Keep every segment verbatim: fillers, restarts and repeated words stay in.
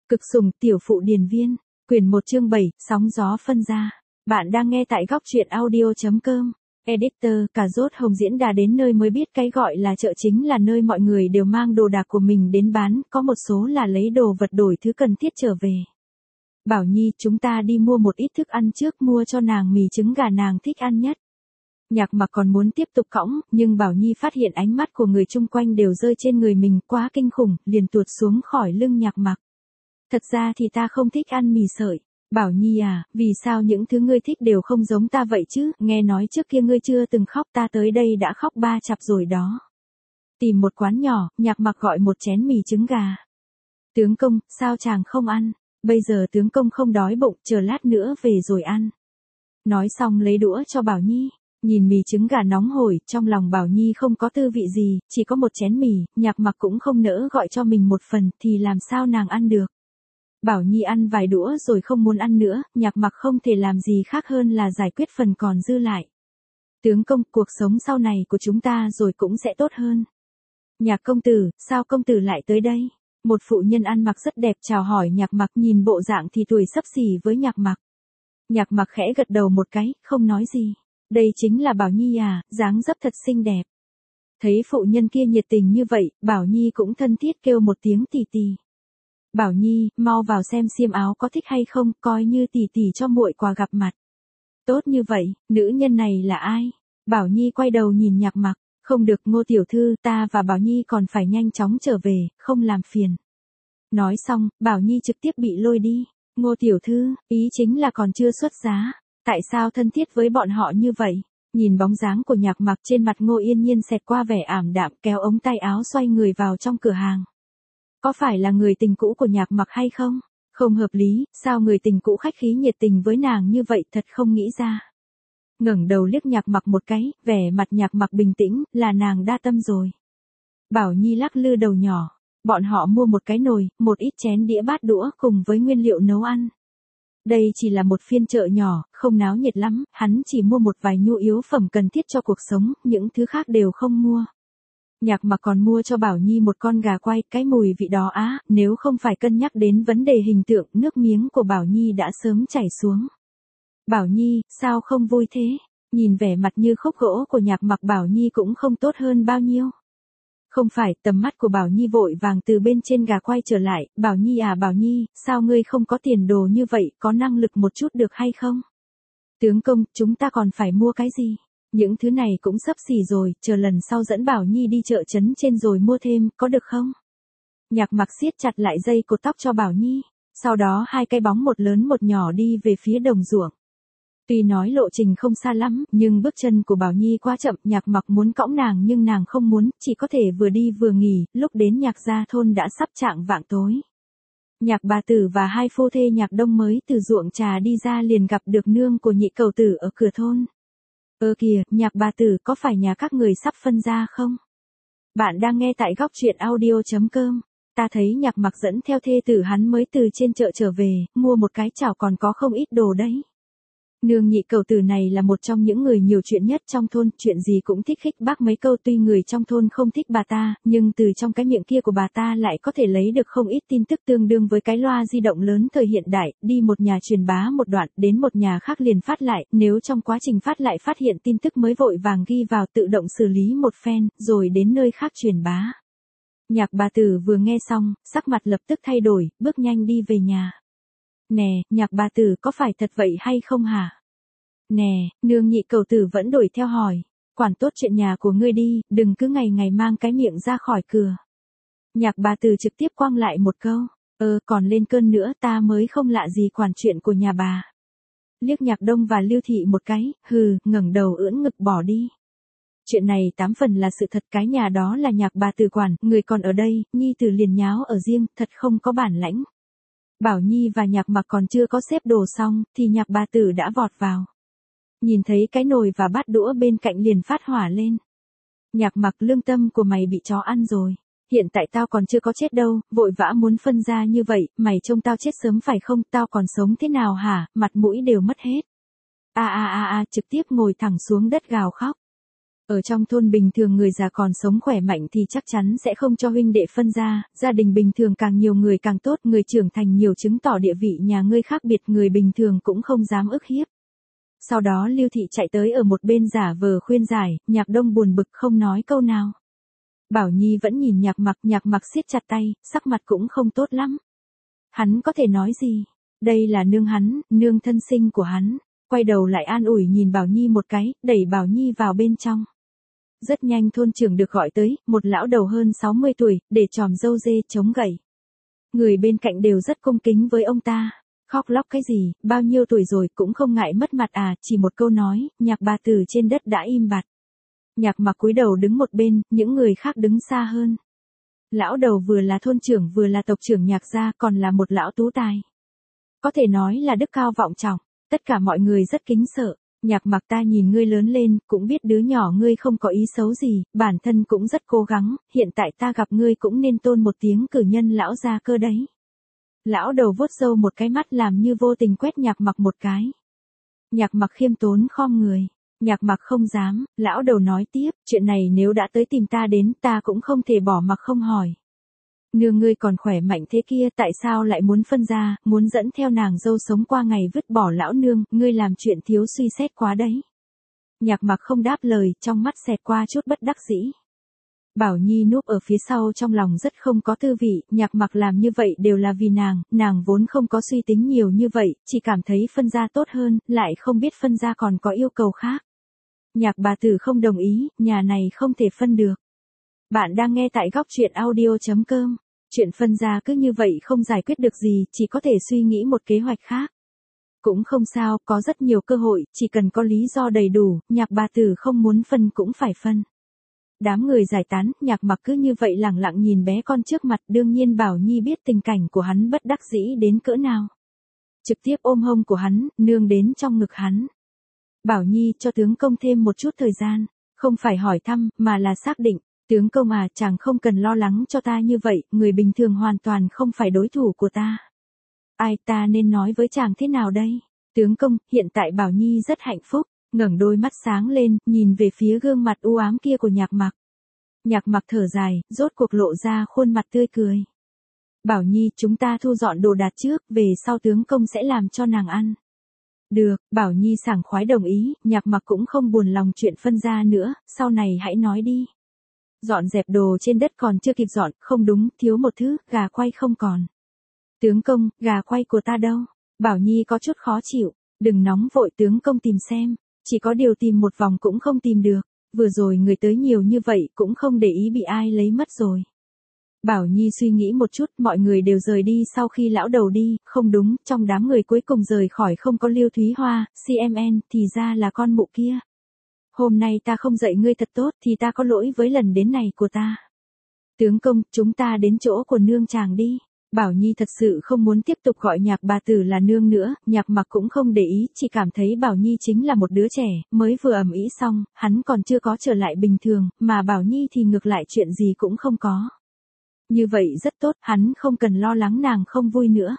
Cực sủng tiểu phụ điền viên, quyển một chương bảy, sóng gió phân ra. Bạn đang nghe tại góc truyện audio.com. Editor, cà rốt hồng diễn đà đến nơi mới biết cái gọi là chợ chính là nơi mọi người đều mang đồ đạc của mình đến bán, có một số là lấy đồ vật đổi thứ cần thiết trở về. Bảo Nhi, chúng ta đi mua một ít thức ăn trước, mua cho nàng mì trứng gà nàng thích ăn nhất. Nhạc Mặc còn muốn tiếp tục cõng, nhưng Bảo Nhi phát hiện ánh mắt của người chung quanh đều rơi trên người mình, quá kinh khủng, liền tuột xuống khỏi lưng Nhạc Mặc. Thật ra thì ta không thích ăn mì sợi. Bảo Nhi à, vì sao những thứ ngươi thích đều không giống ta vậy chứ, nghe nói trước kia ngươi chưa từng khóc, ta tới đây đã khóc ba chặp rồi đó. Tìm một quán nhỏ, Nhạc Mặc gọi một chén mì trứng gà. Tướng công, sao chàng không ăn, bây giờ tướng công không đói bụng, chờ lát nữa về rồi ăn. Nói xong lấy đũa cho Bảo Nhi, nhìn mì trứng gà nóng hổi, trong lòng Bảo Nhi không có tư vị gì, chỉ có một chén mì, Nhạc Mặc cũng không nỡ gọi cho mình một phần, thì làm sao nàng ăn được. Bảo Nhi ăn vài đũa rồi không muốn ăn nữa, Nhạc Mặc không thể làm gì khác hơn là giải quyết phần còn dư lại. Tướng công, cuộc sống sau này của chúng ta rồi cũng sẽ tốt hơn. Nhạc công tử, sao công tử lại tới đây? Một phụ nhân ăn mặc rất đẹp chào hỏi Nhạc Mặc, nhìn bộ dạng thì tuổi xấp xỉ với Nhạc Mặc. Nhạc Mặc khẽ gật đầu một cái, không nói gì. Đây chính là Bảo Nhi à, dáng dấp thật xinh đẹp. Thấy phụ nhân kia nhiệt tình như vậy, Bảo Nhi cũng thân thiết kêu một tiếng tì tì. Bảo Nhi, mau vào xem xiêm áo có thích hay không, coi như tỷ tỷ cho muội quà gặp mặt. Tốt như vậy, nữ nhân này là ai? Bảo Nhi quay đầu nhìn Nhạc Mặc, không được Ngô tiểu thư, ta và Bảo Nhi còn phải nhanh chóng trở về, không làm phiền. Nói xong, Bảo Nhi trực tiếp bị lôi đi. Ngô tiểu thư, ý chính là còn chưa xuất giá, tại sao thân thiết với bọn họ như vậy? Nhìn bóng dáng của Nhạc Mặc, trên mặt Ngô Yên Nhiên xẹt qua vẻ ảm đạm, kéo ống tay áo xoay người vào trong cửa hàng. Có phải là người tình cũ của Nhạc Mặc hay không? Không hợp lý, sao người tình cũ khách khí nhiệt tình với nàng như vậy, thật không nghĩ ra. Ngẩng đầu liếc Nhạc Mặc một cái, vẻ mặt Nhạc Mặc bình tĩnh, là nàng đa tâm rồi. Bảo Nhi lắc lư đầu nhỏ, bọn họ mua một cái nồi, một ít chén đĩa bát đũa cùng với nguyên liệu nấu ăn. Đây chỉ là một phiên chợ nhỏ, không náo nhiệt lắm, hắn chỉ mua một vài nhu yếu phẩm cần thiết cho cuộc sống, những thứ khác đều không mua. Nhạc Mặc còn mua cho Bảo Nhi một con gà quay, cái mùi vị đó á, nếu không phải cân nhắc đến vấn đề hình tượng, nước miếng của Bảo Nhi đã sớm chảy xuống. Bảo Nhi, sao không vui thế? Nhìn vẻ mặt như khúc gỗ của Nhạc Mặc, Bảo Nhi cũng không tốt hơn bao nhiêu. Không phải, tầm mắt của Bảo Nhi vội vàng từ bên trên gà quay trở lại, Bảo Nhi à Bảo Nhi, sao ngươi không có tiền đồ như vậy, có năng lực một chút được hay không? Tướng công, chúng ta còn phải mua cái gì? Những thứ này cũng sắp xỉ rồi, chờ lần sau dẫn Bảo Nhi đi chợ trấn trên rồi mua thêm, có được không? Nhạc Mặc siết chặt lại dây cột tóc cho Bảo Nhi, sau đó hai cái bóng một lớn một nhỏ đi về phía đồng ruộng. Tuy nói lộ trình không xa lắm, nhưng bước chân của Bảo Nhi quá chậm, Nhạc Mặc muốn cõng nàng nhưng nàng không muốn, chỉ có thể vừa đi vừa nghỉ, lúc đến Nhạc gia thôn đã sắp chạng vạng tối. Nhạc bà tử và hai phu thê Nhạc Đông mới từ ruộng trà đi ra liền gặp được nương của nhị cầu tử ở cửa thôn. Ơ kìa, Nhạc bà tử, có phải nhà các người sắp phân ra không? Bạn đang nghe tại góc truyện audio.com. Ta thấy Nhạc Mặc dẫn theo thê tử hắn mới từ trên chợ trở về, mua một cái chảo còn có không ít đồ đấy. Nương nhị cầu tử này là một trong những người nhiều chuyện nhất trong thôn, chuyện gì cũng thích khích bác mấy câu, tuy người trong thôn không thích bà ta, nhưng từ trong cái miệng kia của bà ta lại có thể lấy được không ít tin tức tương đương với cái loa di động lớn thời hiện đại, đi một nhà truyền bá một đoạn, đến một nhà khác liền phát lại, nếu trong quá trình phát lại phát hiện tin tức mới vội vàng ghi vào tự động xử lý một phen, rồi đến nơi khác truyền bá. Nhạc bà tử vừa nghe xong, sắc mặt lập tức thay đổi, bước nhanh đi về nhà. Nè, Nhạc bà tử, có phải thật vậy hay không hả? Nè, nương nhị cầu tử vẫn đuổi theo hỏi, quản tốt chuyện nhà của ngươi đi, đừng cứ ngày ngày mang cái miệng ra khỏi cửa. Nhạc bà tử trực tiếp quăng lại một câu, ơ còn lên cơn nữa, ta mới không lạ gì quản chuyện của nhà bà. Liếc Nhạc Đông và Lưu Thị một cái, hừ, ngẩng đầu ưỡn ngực bỏ đi. Chuyện này tám phần là sự thật, cái nhà đó là Nhạc bà tử quản, người còn ở đây, nhi tử liền nháo ở riêng, thật không có bản lãnh. Bảo Nhi và Nhạc Mặc còn chưa có xếp đồ xong, thì Nhạc bà tử đã vọt vào. Nhìn thấy cái nồi và bát đũa bên cạnh liền phát hỏa lên. Nhạc Mặc, lương tâm của mày bị chó ăn rồi. Hiện tại tao còn chưa có chết đâu, vội vã muốn phân ra như vậy, mày trông tao chết sớm phải không, tao còn sống thế nào hả, mặt mũi đều mất hết. A a a a, trực tiếp ngồi thẳng xuống đất gào khóc. Ở trong thôn bình thường người già còn sống khỏe mạnh thì chắc chắn sẽ không cho huynh đệ phân ra, gia đình bình thường càng nhiều người càng tốt, người trưởng thành nhiều chứng tỏ địa vị nhà ngươi khác biệt, người bình thường cũng không dám ức hiếp. Sau đó Lưu Thị chạy tới ở một bên giả vờ khuyên giải, Nhạc Đông buồn bực không nói câu nào. Bảo Nhi vẫn nhìn Nhạc Mặc, Nhạc Mặc siết chặt tay, sắc mặt cũng không tốt lắm. Hắn có thể nói gì? Đây là nương hắn, nương thân sinh của hắn. Quay đầu lại an ủi nhìn Bảo Nhi một cái, đẩy Bảo Nhi vào bên trong. Rất nhanh thôn trưởng được gọi tới, một lão đầu hơn sáu mươi tuổi, để tròm râu dê chống gậy. Người bên cạnh đều rất cung kính với ông ta. Khóc lóc cái gì, bao nhiêu tuổi rồi cũng không ngại mất mặt à, chỉ một câu nói, Nhạc bà tử trên đất đã im bặt. Nhạc Mặc cúi đầu đứng một bên, những người khác đứng xa hơn. Lão đầu vừa là thôn trưởng vừa là tộc trưởng Nhạc gia, còn là một lão tú tài. Có thể nói là đức cao vọng trọng, tất cả mọi người rất kính sợ. Nhạc Mặc, ta nhìn ngươi lớn lên, cũng biết đứa nhỏ ngươi không có ý xấu gì, bản thân cũng rất cố gắng, hiện tại ta gặp ngươi cũng nên tôn một tiếng cử nhân lão gia cơ đấy. Lão đầu vuốt râu một cái, mắt làm như vô tình quét Nhạc Mặc một cái. Nhạc Mặc khiêm tốn khom người. Nhạc Mặc không dám, lão đầu nói tiếp, chuyện này nếu đã tới tìm ta đến, ta cũng không thể bỏ mặc không hỏi. Nương ngươi còn khỏe mạnh thế kia, tại sao lại muốn phân ra, muốn dẫn theo nàng dâu sống qua ngày vứt bỏ lão nương, ngươi làm chuyện thiếu suy xét quá đấy. Nhạc Mặc không đáp lời, trong mắt xẹt qua chút bất đắc dĩ. Bảo Nhi núp ở phía sau trong lòng rất không có tư vị, Nhạc Mặc làm như vậy đều là vì nàng, nàng vốn không có suy tính nhiều như vậy, chỉ cảm thấy phân ra tốt hơn, lại không biết phân ra còn có yêu cầu khác. Nhạc bà tử không đồng ý, nhà này không thể phân được. Bạn đang nghe tại góc truyện audio chấm com. Chuyện phân ra cứ như vậy không giải quyết được gì, chỉ có thể suy nghĩ một kế hoạch khác. Cũng không sao, có rất nhiều cơ hội, chỉ cần có lý do đầy đủ, Nhạc bà tử không muốn phân cũng phải phân. Đám người giải tán, Nhạc Mặc cứ như vậy lẳng lặng nhìn bé con trước mặt, đương nhiên Bảo Nhi biết tình cảnh của hắn bất đắc dĩ đến cỡ nào. Trực tiếp ôm hông của hắn, nương đến trong ngực hắn. Bảo Nhi, cho tướng công thêm một chút thời gian, không phải hỏi thăm, mà là xác định. Tướng công à, chàng không cần lo lắng cho ta như vậy, người bình thường hoàn toàn không phải đối thủ của ta. Ai, ta nên nói với chàng thế nào đây? Tướng công, hiện tại Bảo Nhi rất hạnh phúc, ngẩng đôi mắt sáng lên, nhìn về phía gương mặt u ám kia của Nhạc Mặc. Nhạc Mặc thở dài, rốt cuộc lộ ra khuôn mặt tươi cười. Bảo Nhi, chúng ta thu dọn đồ đạc trước, về sau tướng công sẽ làm cho nàng ăn. Được, Bảo Nhi sảng khoái đồng ý, Nhạc Mặc cũng không buồn lòng chuyện phân ra nữa, sau này hãy nói đi. Dọn dẹp đồ trên đất còn chưa kịp dọn, không đúng, thiếu một thứ, gà quay không còn. Tướng công, gà quay của ta đâu? Bảo Nhi có chút khó chịu, đừng nóng vội, tướng công tìm xem, chỉ có điều tìm một vòng cũng không tìm được, vừa rồi người tới nhiều như vậy cũng không để ý bị ai lấy mất rồi. Bảo Nhi suy nghĩ một chút, mọi người đều rời đi sau khi lão đầu đi, không đúng, trong đám người cuối cùng rời khỏi không có Lưu Thúy Hoa, xê em en, thì ra là con mụ kia. Hôm nay ta không dạy ngươi thật tốt thì ta có lỗi với lần đến này của ta. Tướng công, chúng ta đến chỗ của nương chàng đi. Bảo Nhi thật sự không muốn tiếp tục gọi Nhạc bà tử là nương nữa, Nhạc Mặc cũng không để ý, chỉ cảm thấy Bảo Nhi chính là một đứa trẻ, mới vừa ầm ĩ xong, hắn còn chưa có trở lại bình thường, mà Bảo Nhi thì ngược lại chuyện gì cũng không có. Như vậy rất tốt, hắn không cần lo lắng nàng không vui nữa.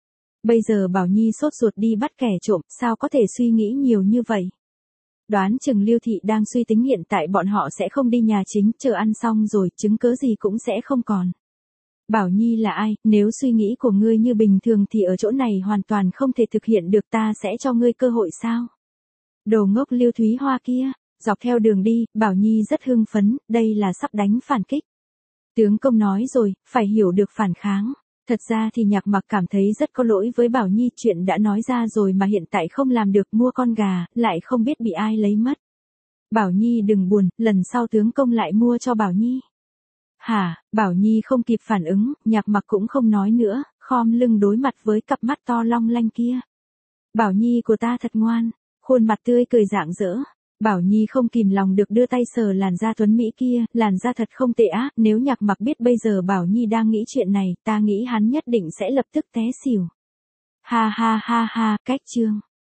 Bây giờ Bảo Nhi sốt ruột đi bắt kẻ trộm, sao có thể suy nghĩ nhiều như vậy? Đoán chừng Lưu Thị đang suy tính hiện tại bọn họ sẽ không đi nhà chính, chờ ăn xong rồi, chứng cớ gì cũng sẽ không còn. Bảo Nhi là ai, nếu suy nghĩ của ngươi như bình thường thì ở chỗ này hoàn toàn không thể thực hiện được, ta sẽ cho ngươi cơ hội sao? Đồ ngốc Lưu Thúy Hoa kia, dọc theo đường đi, Bảo Nhi rất hưng phấn, đây là sắp đánh phản kích. Tướng công nói rồi, phải hiểu được phản kháng. Thật ra thì Nhạc Mặc cảm thấy rất có lỗi với Bảo Nhi, chuyện đã nói ra rồi mà hiện tại không làm được, mua con gà, lại không biết bị ai lấy mất. Bảo Nhi đừng buồn, lần sau tướng công lại mua cho Bảo Nhi. Hả, Bảo Nhi không kịp phản ứng, Nhạc Mặc cũng không nói nữa, khom lưng đối mặt với cặp mắt to long lanh kia. Bảo Nhi của ta thật ngoan, khuôn mặt tươi cười rạng rỡ. Bảo Nhi không kìm lòng được đưa tay sờ làn da tuấn mỹ kia, làn da thật không tệ á, nếu Nhạc Mặc biết bây giờ Bảo Nhi đang nghĩ chuyện này, ta nghĩ hắn nhất định sẽ lập tức té xỉu. Ha ha ha ha, cách chương.